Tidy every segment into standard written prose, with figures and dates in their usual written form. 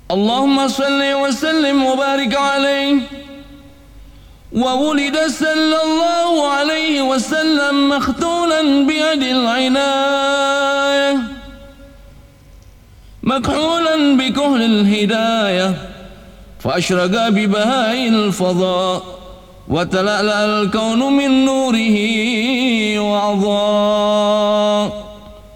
اللهم صل وسلم وبارك عليه. وولد صلى الله عليه وسلم مختولا بيد العناية، مكحولا بكحل الهداية، فأشرق ببهاء الفضاء، وتلألأ الكون من نوره وعضاء.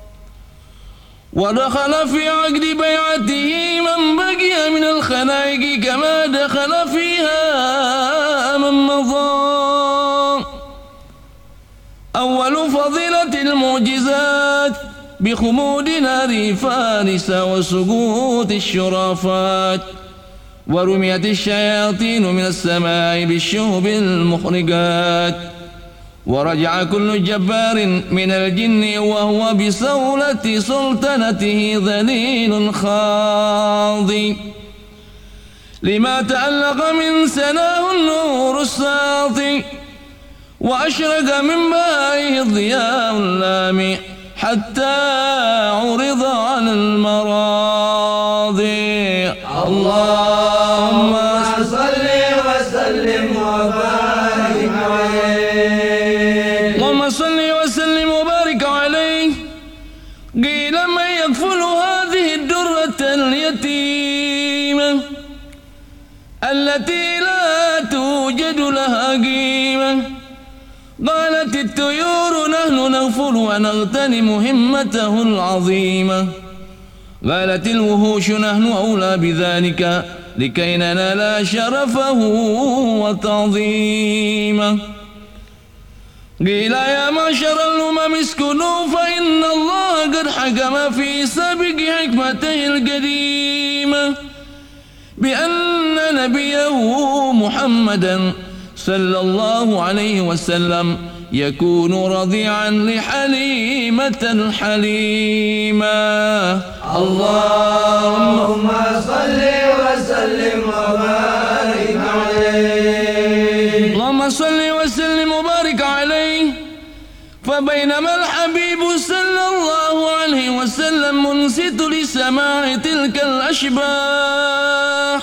ودخل في عقد بيعته من بقي من الخلائق كما دخل فيها من مضى. أول فضيلة المعجزات بخمود نار فارس وسقوط الشرافات، ورميت الشياطين من السماء بالشهب المخرجات، ورجع كل جبار من الجن وهو بسولة سلطنته ذليل خاضي، لما تألق من سناه النور الساطي، وأشرق من بائه الضياء اللامع، حتى عرض على المراضي. اللهم صل وسلم وبارك عليه. اللهم صل وسلم وبارك عليه. قيل من يكفل هذه الدرة اليتيمة التي لا توجد لها قيمة؟ قالت الطيور نحن نغفل ونغتنم همته العظيمة. قالت الوحوش نحن أولى بذلك لكي ننال شرفه وتعظيمه. قيل يا معشر الأمم اسكنوا فإن الله قد حكم في سابق حكمته القديمة بأن نبيه محمدا صلى الله عليه وسلم يكون رضيعا لحليمة الحليمة. اللهم صل وسلم وبارك عليه. اللهم صل وسلم وبارك عليه. فبينما الحبيب صلى الله عليه وسلم منصت لسماع تلك الأشباح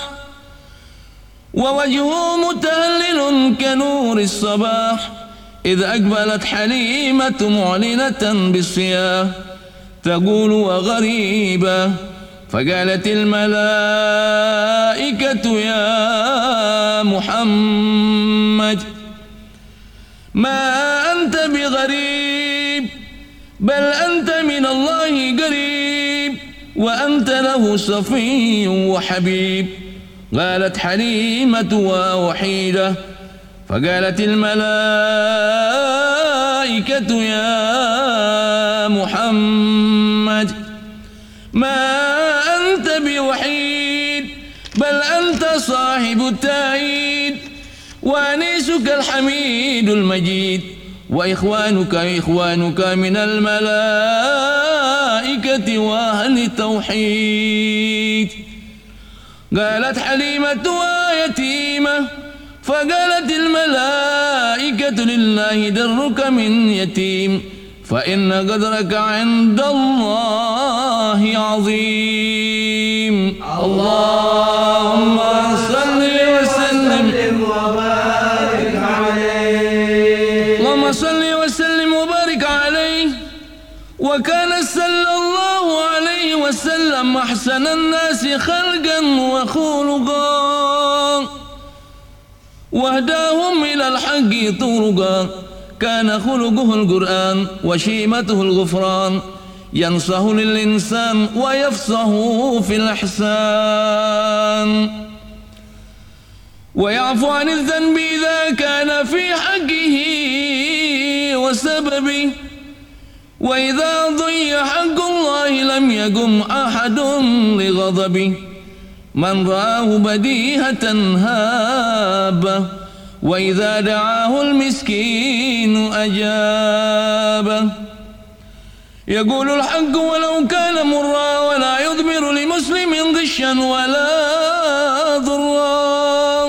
ووجهه متهلل كنور الصباح، إذ أقبلت حليمة معلنة بالصياح تقول وغريبة، فقالت الملائكة يا محمد ما أنت بغريب، بل أنت من الله قريب، وأنت له صفي وحبيب. قالت حليمة ووحيدة، فقالت الملائكة يا محمد ما أنت بوحيد، بل أنت صاحب التأييد، وأنيسك الحميد المجيد، وإخوانك من الملائكة وأهل التوحيد. قالت حليمة ويتيمة، فقالت الملائكة لله درك من يتيم، فإن قدرك عند الله عظيم. اللهم صل وسلم وبارك عليه. اللهم صل وسلم وبارك عليه. وكان صلى الله عليه وسلم أحسن الناس خلقا وخلقا، واهداهم إلى الحق طرقا. كان خلقه القرآن وشيمته الغفران، ينصح للإنسان ويفصح في الإحسان، ويعفو عن الذنب إذا كان في حقه وسببه، وإذا ضيع حق الله لم يقم أحد لغضبه. من رآه بديهة هابه، وإذا دعاه المسكين أجابه. يقول الحق ولو كان مرا، ولا يضمر لمسلم غشا ولا ضرا.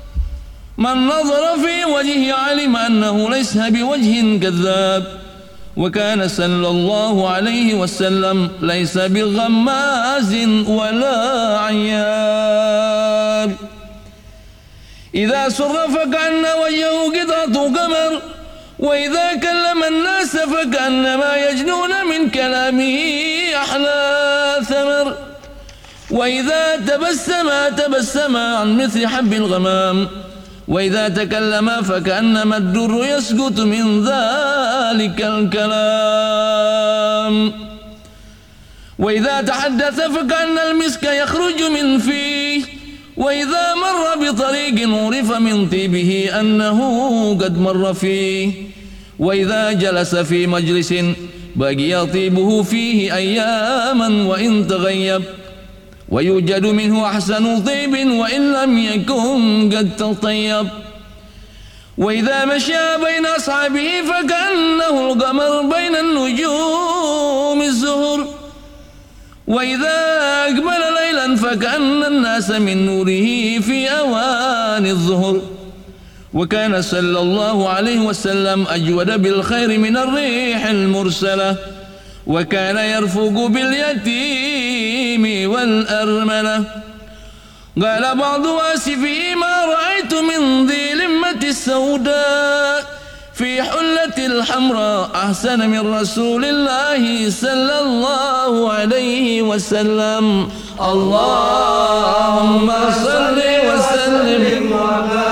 من نظر في وجهه علم أنه ليس بوجه كذاب، وكان صلى الله عليه وسلم ليس بغماز ولا عياب. إذا سر فكأن وجهه قطعة قمر، وإذا كلم الناس فكأنما يجنون من كلامه أحلى ثمر، وإذا تبسم عن مثل حب الغمام، وإذا تكلم فكأنما الدر يسقط من ذلك الكلام، وإذا تحدث فكأن المسك يخرج من فيه، وإذا مر بطريق عرف من طيبه أنه قد مر فيه، وإذا جلس في مجلس بقي طيبه فيه أياما وإن تغيب، ويوجد منه أحسن طيب وإن لم يكن قد تطيب. وإذا مشى بين أصحابه فكأنه القمر بين النجوم الزهر، وإذا أقبل ليلا فكأن الناس من نوره في أوان الظهر. وكان صلى الله عليه وسلم أجود بالخير من الريح المرسلة، وكان يرفق باليتيم والأرملة. قال بعض آسفه ما رأيت من ذي لمة السوداء في حلة الحمراء أحسن من رسول الله صلى الله عليه وسلم. اللهم صل وسلم